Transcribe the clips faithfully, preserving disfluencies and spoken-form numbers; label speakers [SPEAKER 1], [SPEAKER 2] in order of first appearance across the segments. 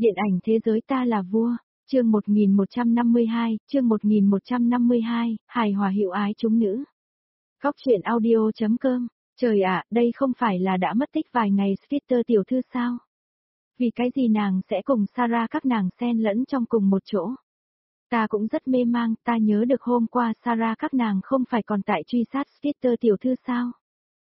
[SPEAKER 1] Điện ảnh thế giới ta là vua, chương một nghìn một trăm năm mươi hai, chương một nghìn một trăm năm mươi hai, hài hòa hiệu ái chúng nữ. Góc truyện audio chấm com, trời ạ, đây không phải là đã mất tích vài ngày Skeeter tiểu thư sao? Vì cái gì nàng sẽ cùng Sarah các nàng xen lẫn trong cùng một chỗ? Ta cũng rất mê mang, ta nhớ được hôm qua Sarah các nàng không phải còn tại truy sát Skeeter tiểu thư sao?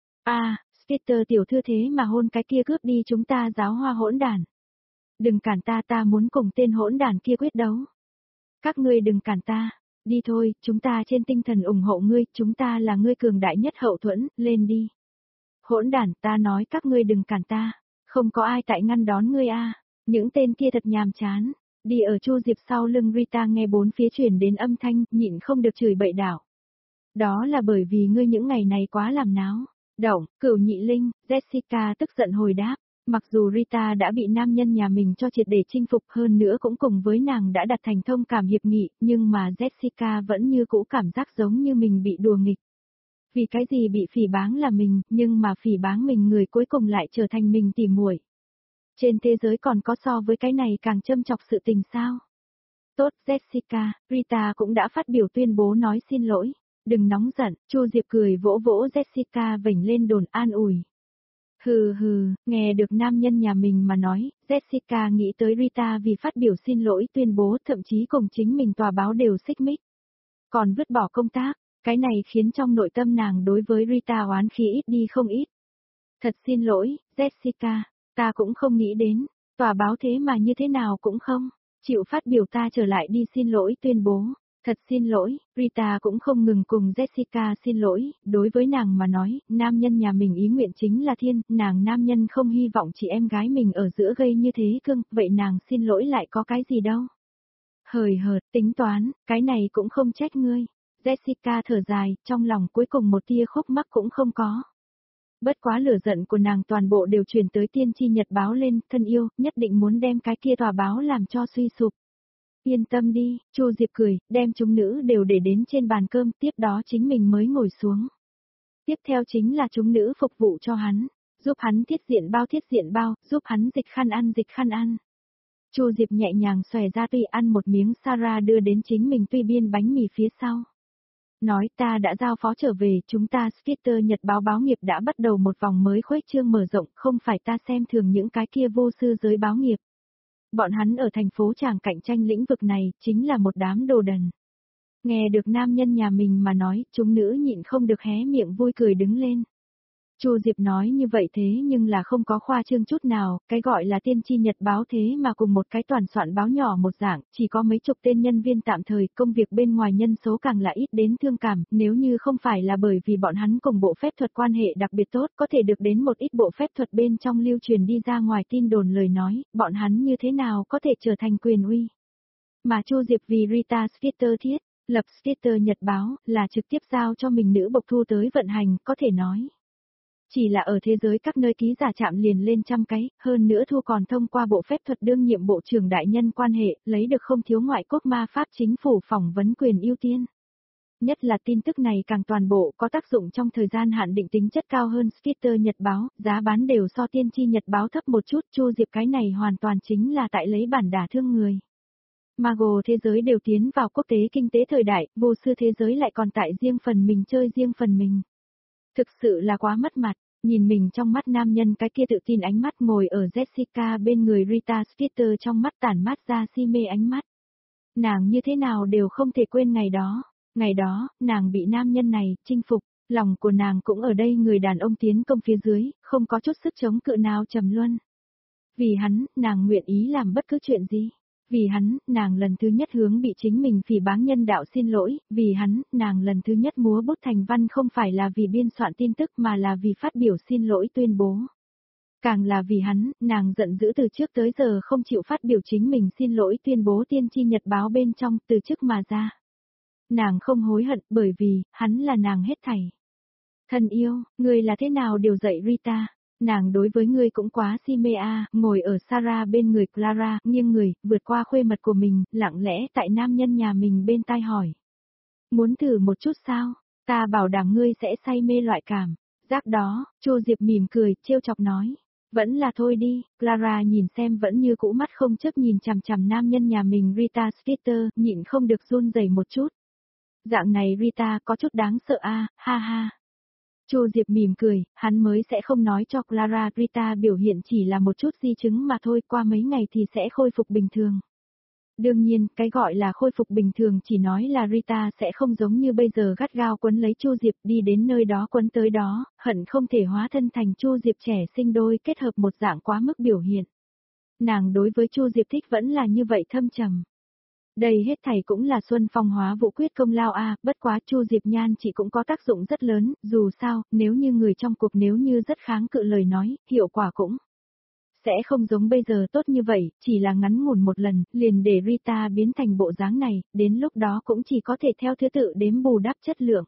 [SPEAKER 1] À, Skeeter tiểu thư thế mà hôn cái kia cướp đi chúng ta giáo hoa hỗn đản. Đừng cản ta, ta muốn cùng tên hỗn đản kia quyết đấu. Các ngươi đừng cản ta, đi thôi, chúng ta trên tinh thần ủng hộ ngươi, chúng ta là ngươi cường đại nhất hậu thuẫn, lên đi. Hỗn đản, ta nói các ngươi đừng cản ta, không có ai tại ngăn đón ngươi a. Những tên kia thật nhàm chán. Đi ở Chu Diệp sau lưng Rita nghe bốn phía truyền đến âm thanh, nhịn không được chửi bậy đảo. Đó là bởi vì ngươi những ngày này quá làm náo. Động, Cửu Nhị Linh, Jessica tức giận hồi đáp. Mặc dù Rita đã bị nam nhân nhà mình cho triệt để chinh phục hơn nữa cũng cùng với nàng đã đặt thành thông cảm hiệp nghị, nhưng mà Jessica vẫn như cũ cảm giác giống như mình bị đùa nghịch. Vì cái gì bị phỉ báng là mình, nhưng mà phỉ báng mình người cuối cùng lại trở thành mình tỉ muội. Trên thế giới còn có so với cái này càng châm chọc sự tình sao? Tốt Jessica, Rita cũng đã phát biểu tuyên bố nói xin lỗi. Đừng nóng giận, Chu Diệp cười vỗ vỗ Jessica vểnh lên đồn an ủi. Hừ hừ, nghe được nam nhân nhà mình mà nói, Jessica nghĩ tới Rita vì phát biểu xin lỗi tuyên bố thậm chí cùng chính mình tòa báo đều xích mích. Còn vứt bỏ công tác, cái này khiến trong nội tâm nàng đối với Rita oán khí ít đi không ít. Thật xin lỗi, Jessica, ta cũng không nghĩ đến, tòa báo thế mà như thế nào cũng không, chịu phát biểu ta trở lại đi xin lỗi tuyên bố. Thật xin lỗi, Rita cũng không ngừng cùng Jessica xin lỗi, đối với nàng mà nói, nam nhân nhà mình ý nguyện chính là thiên, nàng nam nhân không hy vọng chị em gái mình ở giữa gây như thế cưng, vậy nàng xin lỗi lại có cái gì đâu. Hời hợt, tính toán, cái này cũng không trách ngươi. Jessica thở dài, trong lòng cuối cùng một tia khúc mắc cũng không có. Bất quá lửa giận của nàng toàn bộ đều truyền tới tiên tri nhật báo lên, thân yêu, nhất định muốn đem cái kia tòa báo làm cho suy sụp. Yên tâm đi, Chu Diệp cười, đem chúng nữ đều để đến trên bàn cơm, tiếp đó chính mình mới ngồi xuống. Tiếp theo chính là chúng nữ phục vụ cho hắn, giúp hắn thiết diện bao thiết diện bao, giúp hắn dịch khăn ăn dịch khăn ăn. Chu Diệp nhẹ nhàng xòe ra tuy ăn một miếng Sarah đưa đến chính mình tuy biên bánh mì phía sau. Nói ta đã giao phó trở về, chúng ta Skeeter Nhật báo báo nghiệp đã bắt đầu một vòng mới khuếch trương mở rộng, không phải ta xem thường những cái kia vô sư giới báo nghiệp. Bọn hắn ở thành phố Tràng cạnh tranh lĩnh vực này, chính là một đám đồ đần. Nghe được nam nhân nhà mình mà nói, chúng nữ nhịn không được hé miệng vui cười đứng lên. Chu Diệp nói như vậy thế nhưng là không có khoa trương chút nào, cái gọi là tiên tri nhật báo thế mà cùng một cái toàn soạn báo nhỏ một dạng, chỉ có mấy chục tên nhân viên tạm thời, công việc bên ngoài nhân số càng là ít đến thương cảm, nếu như không phải là bởi vì bọn hắn cùng bộ phép thuật quan hệ đặc biệt tốt, có thể được đến một ít bộ phép thuật bên trong lưu truyền đi ra ngoài tin đồn lời nói, bọn hắn như thế nào có thể trở thành quyền uy. Mà Chu Diệp vì Rita Skeeter thiết, lập Skeeter Nhật báo, là trực tiếp giao cho mình nữ bộc thu tới vận hành, có thể nói. Chỉ là ở thế giới các nơi ký giả chạm liền lên trăm cái, hơn nữa thu còn thông qua bộ phép thuật đương nhiệm bộ trưởng đại nhân quan hệ, lấy được không thiếu ngoại quốc ma pháp chính phủ phỏng vấn quyền ưu tiên. Nhất là tin tức này càng toàn bộ có tác dụng trong thời gian hạn định tính chất cao hơn Skeeter Nhật báo, giá bán đều so tiên tri Nhật báo thấp một chút, Chu Diệp cái này hoàn toàn chính là tại lấy bản đả thương người. Mago thế giới đều tiến vào quốc tế kinh tế thời đại, vô sư thế giới lại còn tại riêng phần mình chơi riêng phần mình. Thực sự là quá mất mặt, nhìn mình trong mắt nam nhân cái kia tự tin ánh mắt ngồi ở Jessica bên người Rita Skeeter trong mắt tản mát ra si mê ánh mắt. Nàng như thế nào đều không thể quên ngày đó, ngày đó, nàng bị nam nhân này chinh phục, lòng của nàng cũng ở đây người đàn ông tiến công phía dưới, không có chút sức chống cự nào trầm luân. Vì hắn, nàng nguyện ý làm bất cứ chuyện gì. Vì hắn, nàng lần thứ nhất hướng bị chính mình phỉ báng nhân đạo xin lỗi, vì hắn, nàng lần thứ nhất múa bút thành văn không phải là vì biên soạn tin tức mà là vì phát biểu xin lỗi tuyên bố. Càng là vì hắn, nàng giận dữ từ trước tới giờ không chịu phát biểu chính mình xin lỗi tuyên bố tiên tri nhật báo bên trong từ trước mà ra. Nàng không hối hận bởi vì, hắn là nàng hết thảy. Thân yêu, người là thế nào điều dạy Rita? Nàng đối với ngươi cũng quá si mê a, ngồi ở Sarah bên người Clara, nghiêng người, vượt qua khuê mật của mình, lặng lẽ tại nam nhân nhà mình bên tai hỏi. Muốn thử một chút sao? Ta bảo đảm ngươi sẽ say mê loại cảm. Giác đó, Chu Diệp mỉm cười, trêu chọc nói. Vẫn là thôi đi, Clara nhìn xem vẫn như cũ mắt không chấp nhìn chằm chằm nam nhân nhà mình Rita Skeeter, nhịn không được run rẩy một chút. Dạng này Rita có chút đáng sợ a, ha ha. Chu Diệp mỉm cười, hắn mới sẽ không nói cho Clara Rita biểu hiện chỉ là một chút di chứng mà thôi, qua mấy ngày thì sẽ khôi phục bình thường. Đương nhiên, cái gọi là khôi phục bình thường chỉ nói là Rita sẽ không giống như bây giờ gắt gao quấn lấy Chu Diệp đi đến nơi đó quấn tới đó, hận không thể hóa thân thành Chu Diệp trẻ sinh đôi kết hợp một dạng quá mức biểu hiện. Nàng đối với Chu Diệp thích vẫn là như vậy thâm trầm. Đây hết thảy cũng là Xuân Phong hóa vũ quyết công lao a, bất quá Chu Diệp Nhan chỉ cũng có tác dụng rất lớn, dù sao, nếu như người trong cuộc nếu như rất kháng cự lời nói, hiệu quả cũng sẽ không giống bây giờ tốt như vậy, chỉ là ngắn ngủn một lần, liền để Rita biến thành bộ dáng này, đến lúc đó cũng chỉ có thể theo thứ tự đếm bù đắp chất lượng.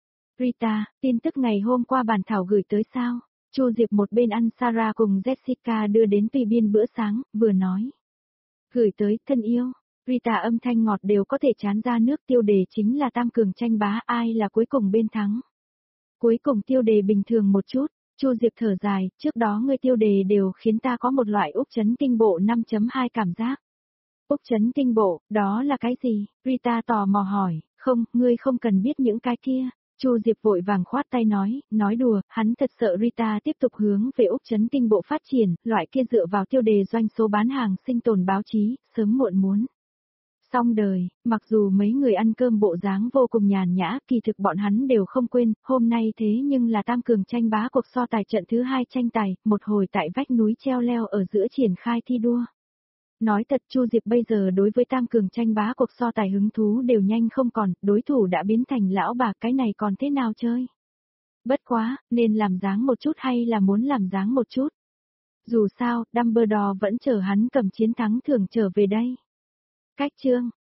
[SPEAKER 1] Rita, tin tức ngày hôm qua bản thảo gửi tới sao? Chu Diệp một bên ăn Sarah cùng Jessica đưa đến tùy biên bữa sáng, vừa nói. Gửi tới, thân yêu. Rita âm thanh ngọt đều có thể chán ra nước, tiêu đề chính là tam cường tranh bá, ai là cuối cùng bên thắng. Cuối cùng tiêu đề bình thường một chút, Chu Diệp thở dài, trước đó ngươi tiêu đề đều khiến ta có một loại Úc chấn kinh bộ năm chấm hai cảm giác. Úc chấn kinh bộ, đó là cái gì? Rita tò mò hỏi, không, ngươi không cần biết những cái kia. Chu Diệp vội vàng khoát tay nói, nói đùa, hắn thật sợ Rita tiếp tục hướng về Úc chấn kinh bộ phát triển, loại kia dựa vào tiêu đề doanh số bán hàng sinh tồn báo chí, sớm muộn muốn. Xong đời, mặc dù mấy người ăn cơm bộ dáng vô cùng nhàn nhã, kỳ thực bọn hắn đều không quên, hôm nay thế nhưng là tam cường tranh bá cuộc so tài trận thứ hai tranh tài, một hồi tại vách núi treo leo ở giữa triển khai thi đua. Nói thật Chu Diệp bây giờ đối với tam cường tranh bá cuộc so tài hứng thú đều nhanh không còn, đối thủ đã biến thành lão bà, cái này còn thế nào chơi? Bất quá, nên làm dáng một chút hay là muốn làm dáng một chút? Dù sao, Dumbledore vẫn chờ hắn cầm chiến thắng thưởng trở về đây. Cách chương